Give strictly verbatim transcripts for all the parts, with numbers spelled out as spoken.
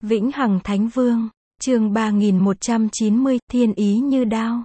Vĩnh Hằng Thánh Vương, chương ba nghìn một trăm chín mươi, Thiên Ý Như Đao.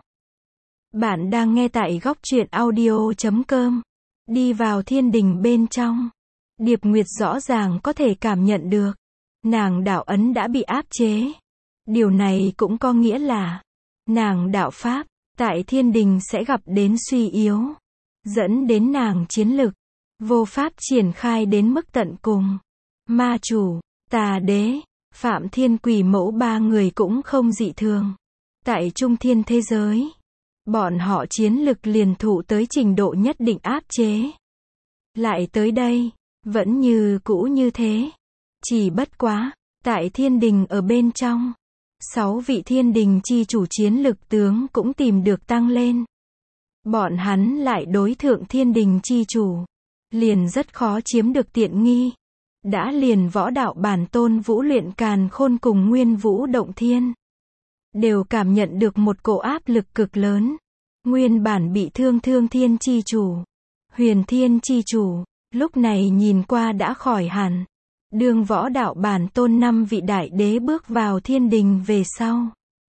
Bạn đang nghe tại góc truyện audio chấm com. Đi vào thiên đình bên trong, Điệp Nguyệt rõ ràng có thể cảm nhận được, nàng đạo ấn đã bị áp chế. Điều này cũng có nghĩa là, nàng đạo pháp, tại thiên đình sẽ gặp đến suy yếu, dẫn đến nàng chiến lực, vô pháp triển khai đến mức tận cùng. Ma chủ, Tà Đế, Phạm Thiên Quỷ Mẫu ba người cũng không dị thường. Tại trung thiên thế giới, bọn họ chiến lực liền thụ tới trình độ nhất định áp chế. Lại tới đây, vẫn như cũ như thế. Chỉ bất quá, tại thiên đình ở bên trong, sáu vị thiên đình chi chủ chiến lực tướng cũng tìm được tăng lên. Bọn hắn lại đối thượng thiên đình chi chủ, liền rất khó chiếm được tiện nghi. Đã liền Võ Đạo Bản Tôn Vũ Luyện Càn Khôn cùng Nguyên Vũ Động Thiên, đều cảm nhận được một cỗ áp lực cực lớn. Nguyên bản bị thương Thương Thiên chi chủ, Huyền Thiên chi chủ, lúc này nhìn qua đã khỏi hẳn. Đương Võ Đạo Bản Tôn năm vị đại đế bước vào thiên đình về sau,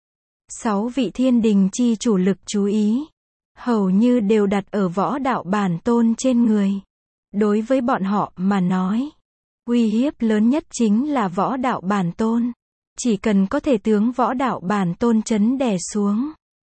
sáu vị thiên đình chi chủ lực chú ý, hầu như đều đặt ở Võ Đạo Bản Tôn trên người. Đối với bọn họ mà nói, uy hiếp lớn nhất chính là Võ Đạo Bản Tôn. Chỉ cần có thể tướng Võ Đạo Bản Tôn chấn đè xuống.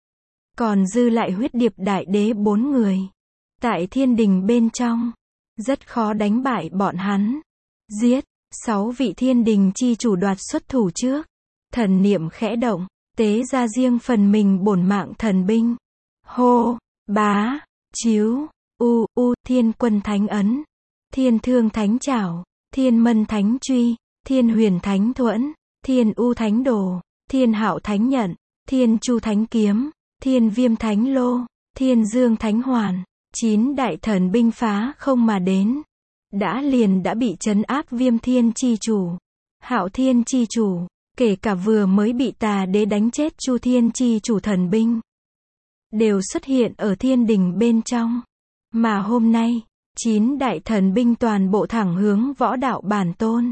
Còn dư lại Huyết Điệp Đại Đế bốn người, tại thiên đình bên trong, rất khó đánh bại bọn hắn. Giết, sáu vị thiên đình chi chủ đoạt xuất thủ trước. Thần niệm khẽ động, tế ra riêng phần mình bổn mạng thần binh. Hô, bá, chiếu, u, u, Thiên Quân Thánh Ấn, Thiên Thương Thánh Trảo, Thiên Mân Thánh Truy, Thiên Huyền Thánh Thuẫn, Thiên U Thánh Đồ, Thiên Hạo Thánh Nhận, Thiên Chu Thánh Kiếm, Thiên Viêm Thánh Lô, Thiên Dương Thánh Hoàn, chín đại thần binh phá không mà đến. Đã liền đã bị trấn áp Viêm Thiên chi chủ, Hạo Thiên chi chủ, kể cả vừa mới bị Tà Đế đánh chết Chu Thiên chi chủ thần binh, đều xuất hiện ở thiên đình bên trong. Mà hôm nay, chín đại thần binh toàn bộ thẳng hướng Võ Đạo Bản Tôn.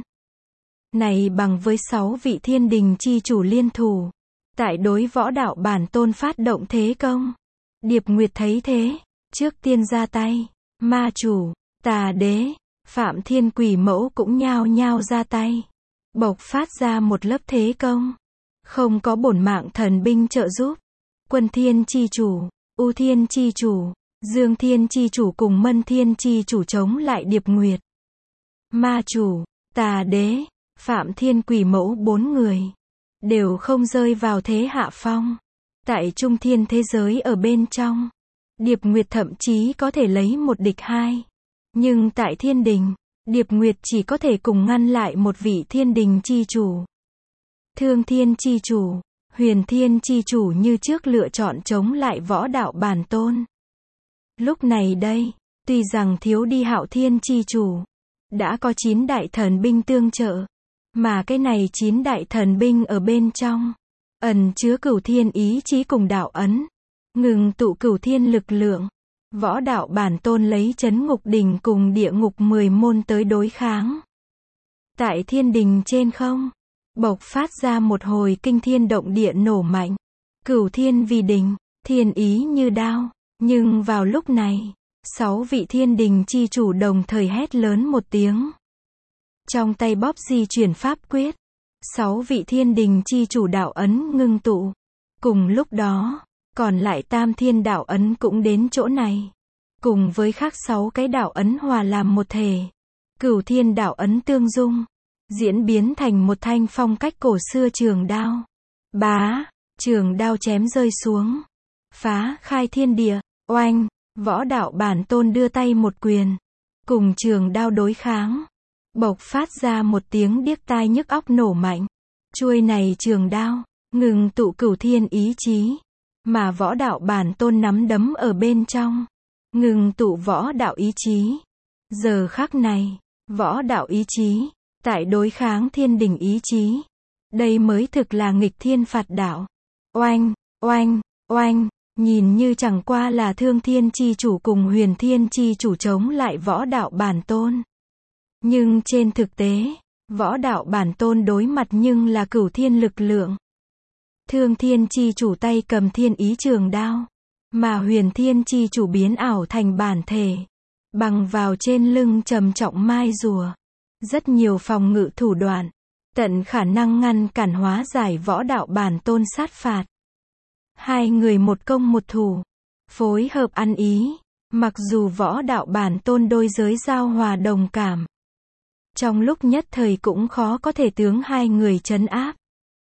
Này bằng với sáu vị thiên đình chi chủ liên thủ, tại đối Võ Đạo Bản Tôn phát động thế công. Điệp Nguyệt thấy thế, trước tiên ra tay. Ma chủ, Tà Đế, Phạm Thiên Quỷ Mẫu cũng nhao nhao ra tay, bộc phát ra một lớp thế công. Không có bổn mạng thần binh trợ giúp, Quân Thiên chi chủ, U Thiên chi chủ, Dương Thiên chi chủ cùng Mân Thiên chi chủ chống lại Điệp Nguyệt. Ma chủ, Tà Đế, Phạm Thiên Quỷ Mẫu bốn người, đều không rơi vào thế hạ phong. Tại trung thiên thế giới ở bên trong, Điệp Nguyệt thậm chí có thể lấy một địch hai. Nhưng tại thiên đình, Điệp Nguyệt chỉ có thể cùng ngăn lại một vị thiên đình chi chủ. Thương Thiên chi chủ, Huyền Thiên chi chủ như trước lựa chọn chống lại Võ Đạo Bản Tôn. Lúc này đây, tuy rằng thiếu đi Hạo Thiên chi chủ, đã có chín đại thần binh tương trợ, mà cái này chín đại thần binh ở bên trong, ẩn chứa cửu thiên ý chí cùng đạo ấn, ngừng tụ cửu thiên lực lượng. Võ Đạo Bản Tôn lấy chấn ngục đỉnh cùng địa ngục mười môn tới đối kháng. Tại thiên đình trên không, bộc phát ra một hồi kinh thiên động địa nổ mạnh. Cửu thiên vì đình, thiên ý như đao. Nhưng vào lúc này, sáu vị thiên đình chi chủ đồng thời hét lớn một tiếng. Trong tay bóp di chuyển pháp quyết, sáu vị thiên đình chi chủ đạo ấn ngưng tụ. Cùng lúc đó, còn lại tam thiên đạo ấn cũng đến chỗ này. Cùng với khác sáu cái đạo ấn hòa làm một thể. Cửu thiên đạo ấn tương dung, diễn biến thành một thanh phong cách cổ xưa trường đao. Bá, trường đao chém rơi xuống, phá khai thiên địa. Oanh, Võ Đạo Bản Tôn đưa tay một quyền, cùng trường đao đối kháng, bộc phát ra một tiếng điếc tai nhức óc nổ mạnh. Chuôi này trường đao, ngừng tụ cửu thiên ý chí, mà Võ Đạo Bản Tôn nắm đấm ở bên trong, ngừng tụ võ đạo ý chí. Giờ khắc này, võ đạo ý chí, tại đối kháng thiên đình ý chí. Đây mới thực là nghịch thiên phạt đạo. Oanh, oanh, oanh. Nhìn như chẳng qua là Thương Thiên chi chủ cùng Huyền Thiên chi chủ chống lại Võ Đạo Bản Tôn. Nhưng trên thực tế, Võ đạo bản tôn đối mặt nhưng là cửu thiên lực lượng. Thương thiên chi chủ tay cầm thiên ý trường đao, mà huyền thiên chi chủ biến ảo thành bản thể, bằng vào trên lưng trầm trọng mai rùa. Rất nhiều phòng ngự thủ đoạn, tận khả năng ngăn cản hóa giải võ đạo bản tôn sát phạt. Hai người một công một thủ, phối hợp ăn ý, mặc dù võ đạo bản tôn đôi giới giao hòa đồng cảm. Trong lúc nhất thời cũng khó có thể tướng hai người trấn áp.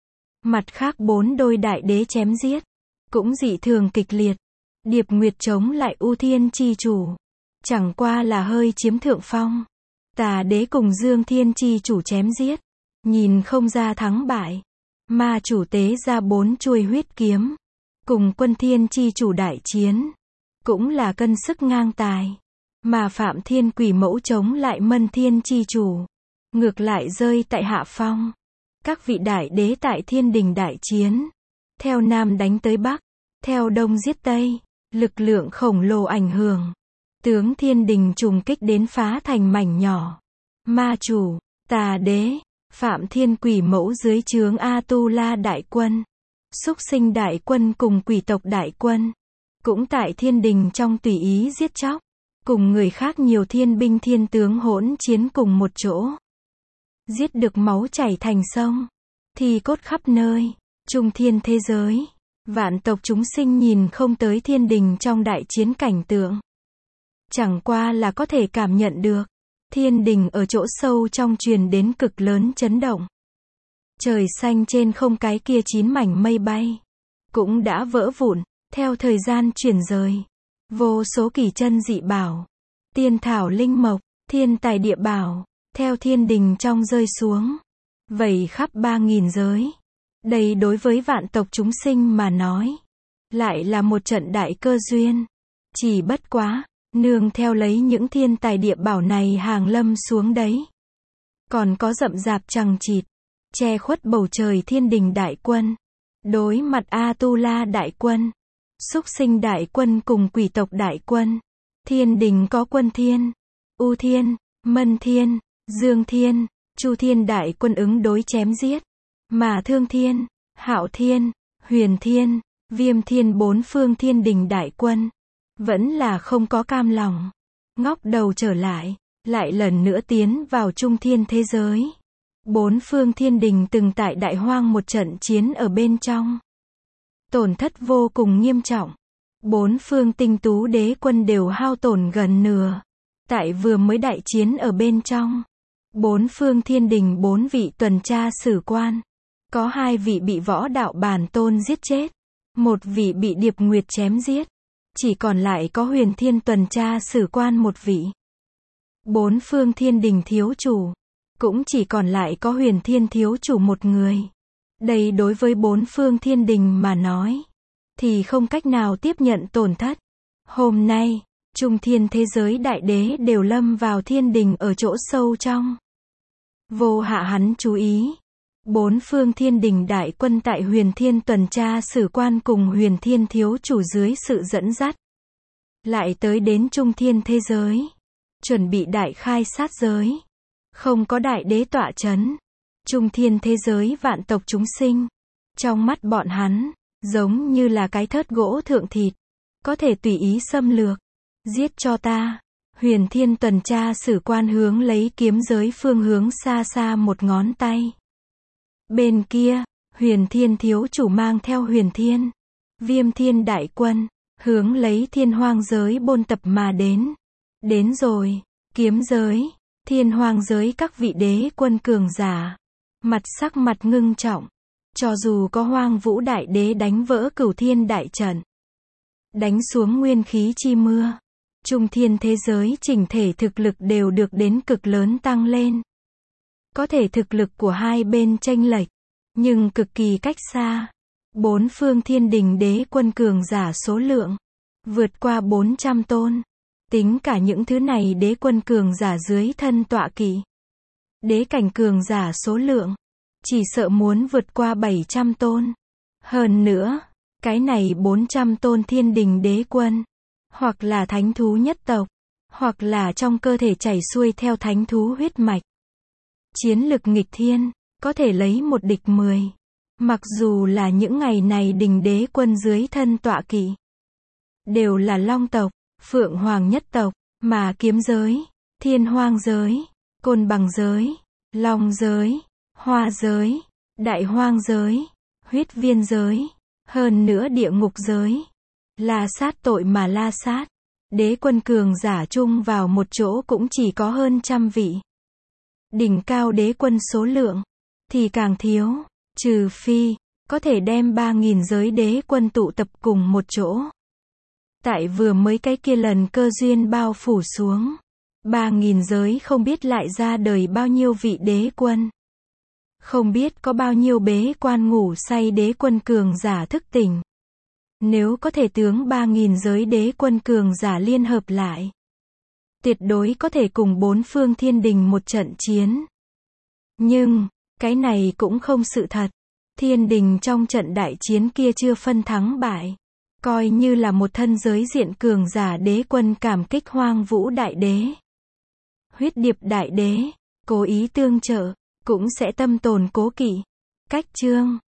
Mặt khác bốn đôi đại đế chém giết, cũng dị thường kịch liệt. Điệp Nguyệt chống lại U Thiên chi chủ, chẳng qua là hơi chiếm thượng phong. Tà đế cùng Dương Thiên chi chủ chém giết, nhìn không ra thắng bại. Ma chủ tế ra bốn chuôi huyết kiếm, cùng Quân Thiên chi chủ đại chiến, cũng là cân sức ngang tài. Mà Phạm Thiên Quỷ Mẫu chống lại Mân Thiên chi chủ, ngược lại rơi tại hạ phong. Các vị đại đế tại thiên đình đại chiến, theo Nam đánh tới Bắc, theo Đông giết Tây, lực lượng khổng lồ ảnh hưởng. Tướng thiên đình trùng kích đến phá thành mảnh nhỏ. Ma chủ, tà đế, Phạm Thiên Quỷ Mẫu dưới trướng A-tu-la đại quân, Súc Sinh đại quân cùng quỷ tộc đại quân, cũng tại thiên đình trong tùy ý giết chóc, cùng người khác nhiều thiên binh thiên tướng hỗn chiến cùng một chỗ. Giết được máu chảy thành sông, thi cốt khắp nơi, trung thiên thế giới, vạn tộc chúng sinh nhìn không tới thiên đình trong đại chiến cảnh tượng. Chẳng qua là có thể cảm nhận được, thiên đình ở chỗ sâu trong truyền đến cực lớn chấn động. Trời xanh trên không cái kia chín mảnh mây bay, cũng đã vỡ vụn, theo thời gian chuyển rời. Vô số kỳ chân dị bảo, tiên thảo linh mộc, thiên tài địa bảo, theo thiên đình trong rơi xuống, vẩy khắp ba nghìn giới. Đây đối với vạn tộc chúng sinh mà nói, lại là một trận đại cơ duyên. Chỉ bất quá, nương theo lấy những thiên tài địa bảo này hàng lâm xuống đấy. Còn có rậm rạp chằng chịt, che khuất bầu trời thiên đình đại quân. Đối mặt A-tu-la đại quân, Súc Sinh đại quân cùng quỷ tộc đại quân. Thiên đình có Quân Thiên, U Thiên, Mân Thiên, Dương Thiên, Chu Thiên đại quân ứng đối chém giết. Mà Thương Thiên, Hạo Thiên, Huyền Thiên, Viêm Thiên bốn phương thiên đình đại quân, vẫn là không có cam lòng. Ngóc đầu trở lại, lại lần nữa tiến vào trung thiên thế giới. Bốn phương thiên đình từng tại đại hoang một trận chiến ở bên trong. Tổn thất vô cùng nghiêm trọng. Bốn phương tinh tú đế quân đều hao tổn gần nửa. Tại vừa mới đại chiến ở bên trong. Bốn phương thiên đình bốn vị tuần tra sử quan. Có hai vị bị võ đạo bản tôn giết chết. Một vị bị Điệp Nguyệt chém giết. Chỉ còn lại có huyền thiên tuần tra sử quan một vị. Bốn phương thiên đình thiếu chủ. Cũng chỉ còn lại có huyền thiên thiếu chủ một người. Đây đối với bốn phương thiên đình mà nói, thì không cách nào tiếp nhận tổn thất. Hôm nay, trung thiên thế giới đại đế đều lâm vào thiên đình ở chỗ sâu trong. Vô hạ hắn chú ý. Bốn phương thiên đình đại quân tại huyền thiên tuần tra sử quan cùng huyền thiên thiếu chủ dưới sự dẫn dắt. Lại tới đến trung thiên thế giới. Chuẩn bị đại khai sát giới. Không có đại đế tọa chấn. Trung thiên thế giới vạn tộc chúng sinh. Trong mắt bọn hắn, giống như là cái thớt gỗ thượng thịt. Có thể tùy ý xâm lược. Giết cho ta. Huyền thiên tuần tra sử quan hướng lấy kiếm giới phương hướng xa xa một ngón tay. Bên kia, huyền thiên thiếu chủ mang theo huyền thiên, viêm thiên đại quân, hướng lấy thiên hoang giới bôn tập mà đến. Đến rồi, kiếm giới, thiên hoang giới các vị đế quân cường giả. Mặt sắc mặt ngưng trọng. Cho dù có hoang vũ đại đế đánh vỡ cửu thiên đại trận. Đánh xuống nguyên khí chi mưa. Trung thiên thế giới chỉnh thể thực lực đều được đến cực lớn tăng lên. Có thể thực lực của hai bên chênh lệch, nhưng cực kỳ cách xa. Bốn phương thiên đình đế quân cường giả số lượng vượt qua bốn trăm tôn. Tính cả những thứ này đế quân cường giả dưới thân tọa kỵ. Đế cảnh cường giả số lượng chỉ sợ muốn vượt qua bảy trăm tôn. Hơn nữa, cái này bốn trăm tôn thiên đình đế quân, hoặc là thánh thú nhất tộc, hoặc là trong cơ thể chảy xuôi theo thánh thú huyết mạch. chiến lực nghịch thiên, có thể lấy một địch mười. Mặc dù là những ngày này đình đế quân dưới thân tọa kỵ đều là long tộc, phượng hoàng nhất tộc, mà kiếm giới, thiên hoang giới, côn bằng giới, long giới, hoa giới, đại hoang giới, huyết viên giới, hơn nữa địa ngục giới, la sát tội mà la sát. Đế quân cường giả chung vào một chỗ cũng chỉ có hơn trăm vị. Đỉnh cao đế quân số lượng thì càng thiếu, trừ phi có thể đem ba nghìn giới đế quân tụ tập cùng một chỗ. Tại vừa mới cái kia lần cơ duyên bao phủ xuống, ba nghìn giới không biết lại ra đời bao nhiêu vị đế quân. Không biết có bao nhiêu bế quan ngủ say đế quân cường giả thức tỉnh. Nếu có thể tướng ba nghìn giới đế quân cường giả liên hợp lại, tuyệt đối có thể cùng bốn phương thiên đình một trận chiến. Nhưng, cái này cũng không sự thật. Thiên đình trong trận đại chiến kia chưa phân thắng bại. Coi như là một thân giới diện cường giả đế quân cảm kích Hoang Vũ Đại Đế, Huyết Điệp Đại Đế, cố ý tương trợ, cũng sẽ tâm tồn cố kỵ. Cách chương